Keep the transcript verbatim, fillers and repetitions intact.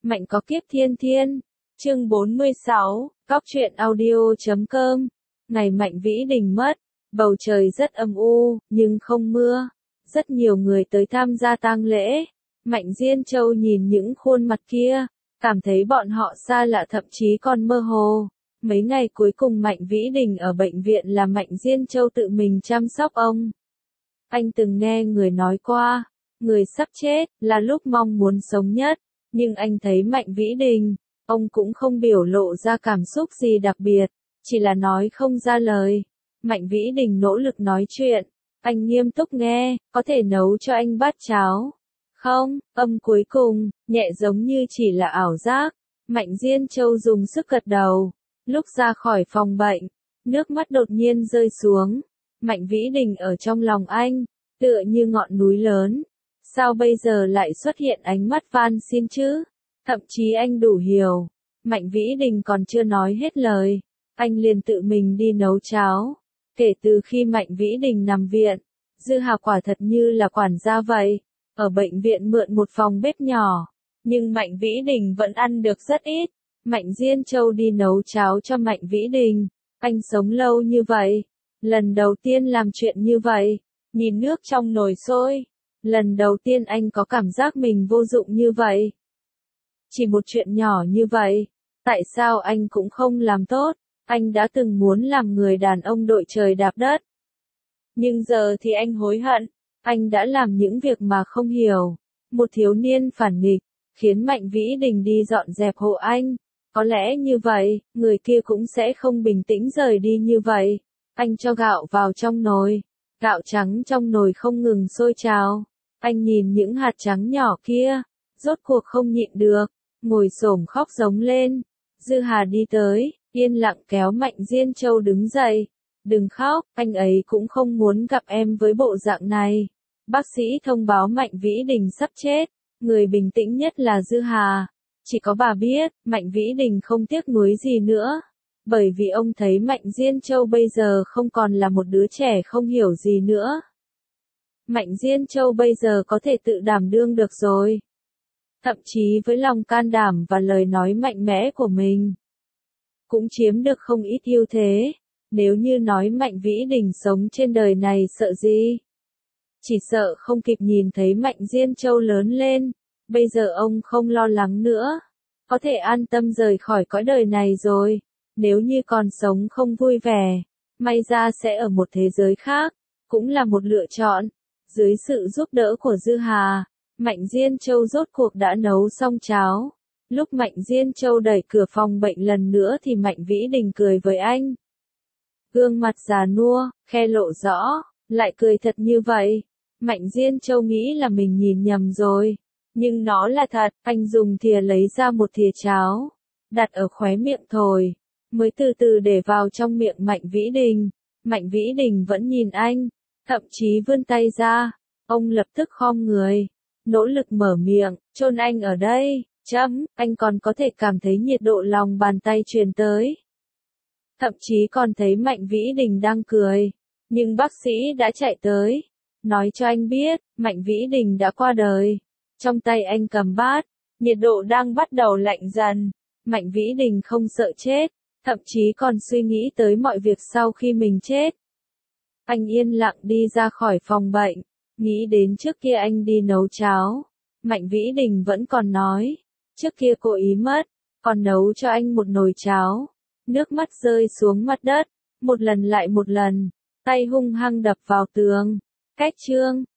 Mạnh có kiếp thiên thiên. Chương bốn mươi sáu, Cóc truyện audio chấm com. Ngày Mạnh Vĩ Đình mất, bầu trời rất âm u, nhưng không mưa. Rất nhiều người tới tham gia tang lễ. Mạnh Diên Châu nhìn những khuôn mặt kia, cảm thấy bọn họ xa lạ, thậm chí còn mơ hồ. Mấy ngày cuối cùng Mạnh Vĩ Đình ở bệnh viện là Mạnh Diên Châu tự mình chăm sóc ông. Anh từng nghe người nói qua, người sắp chết là lúc mong muốn sống nhất, nhưng anh thấy Mạnh Vĩ Đình, ông cũng không biểu lộ ra cảm xúc gì đặc biệt, chỉ là nói không ra lời. Mạnh Vĩ Đình nỗ lực nói chuyện, anh nghiêm túc nghe, có thể nấu cho anh bát cháo. Không, âm cuối cùng, nhẹ giống như chỉ là ảo giác. Mạnh Diên Châu dùng sức gật đầu. Lúc ra khỏi phòng bệnh, nước mắt đột nhiên rơi xuống. Mạnh Vĩ Đình ở trong lòng anh, tựa như ngọn núi lớn. Sao bây giờ lại xuất hiện ánh mắt van xin chứ? Thậm chí anh đủ hiểu. Mạnh Vĩ Đình còn chưa nói hết lời, anh liền tự mình đi nấu cháo. Kể từ khi Mạnh Vĩ Đình nằm viện, Dư Hà quả thật như là quản gia vậy. Ở bệnh viện mượn một phòng bếp nhỏ, nhưng Mạnh Vĩ Đình vẫn ăn được rất ít. Mạnh Diên Châu đi nấu cháo cho Mạnh Vĩ Đình. Anh sống lâu như vậy, lần đầu tiên làm chuyện như vậy, nhìn nước trong nồi sôi. Lần đầu tiên anh có cảm giác mình vô dụng như vậy. Chỉ một chuyện nhỏ như vậy, tại sao anh cũng không làm tốt? Anh đã từng muốn làm người đàn ông đội trời đạp đất. Nhưng giờ thì anh hối hận, anh đã làm những việc mà không hiểu. Một thiếu niên phản nghịch, khiến Mạnh Vĩ Đình đi dọn dẹp hộ anh. Có lẽ như vậy, người kia cũng sẽ không bình tĩnh rời đi như vậy. Anh cho gạo vào trong nồi. Gạo trắng trong nồi không ngừng sôi trào. Anh nhìn những hạt trắng nhỏ kia, rốt cuộc không nhịn được, ngồi xổm khóc giống lên. Dư Hà đi tới, yên lặng kéo Mạnh Diên Châu đứng dậy. Đừng khóc, anh ấy cũng không muốn gặp em với bộ dạng này. Bác sĩ thông báo Mạnh Vĩ Đình sắp chết, người bình tĩnh nhất là Dư Hà. Chỉ có bà biết, Mạnh Vĩ Đình không tiếc nuối gì nữa. Bởi vì ông thấy Mạnh Diên Châu bây giờ không còn là một đứa trẻ không hiểu gì nữa. Mạnh Diên Châu bây giờ có thể tự đảm đương được rồi. Thậm chí với lòng can đảm và lời nói mạnh mẽ của mình, cũng chiếm được không ít ưu thế. Nếu như nói Mạnh Vĩ Đình sống trên đời này sợ gì? Chỉ sợ không kịp nhìn thấy Mạnh Diên Châu lớn lên. Bây giờ ông không lo lắng nữa, có thể an tâm rời khỏi cõi đời này rồi. Nếu như còn sống không vui vẻ, may ra sẽ ở một thế giới khác, cũng là một lựa chọn. Dưới sự giúp đỡ của Dư Hà, Mạnh Diên Châu rốt cuộc đã nấu xong cháo. Lúc Mạnh Diên Châu đẩy cửa phòng bệnh lần nữa thì Mạnh Vĩ Đình cười với anh. Gương mặt già nua, khe lộ rõ, lại cười thật như vậy. Mạnh Diên Châu nghĩ là mình nhìn nhầm rồi. Nhưng nó là thật, anh dùng thìa lấy ra một thìa cháo, đặt ở khóe miệng thổi, mới từ từ để vào trong miệng Mạnh Vĩ Đình. Mạnh Vĩ Đình vẫn nhìn anh, thậm chí vươn tay ra, ông lập tức khom người, nỗ lực mở miệng, chôn anh ở đây, chấm, anh còn có thể cảm thấy nhiệt độ lòng bàn tay truyền tới. Thậm chí còn thấy Mạnh Vĩ Đình đang cười, nhưng bác sĩ đã chạy tới, nói cho anh biết, Mạnh Vĩ Đình đã qua đời. Trong tay anh cầm bát, nhiệt độ đang bắt đầu lạnh dần. Mạnh Vĩ Đình không sợ chết, thậm chí còn suy nghĩ tới mọi việc sau khi mình chết. Anh yên lặng đi ra khỏi phòng bệnh, nghĩ đến trước kia anh đi nấu cháo. Mạnh Vĩ Đình vẫn còn nói, trước kia cô ý mất, còn nấu cho anh một nồi cháo. Nước mắt rơi xuống mặt đất, một lần lại một lần, tay hung hăng đập vào tường. Cách chương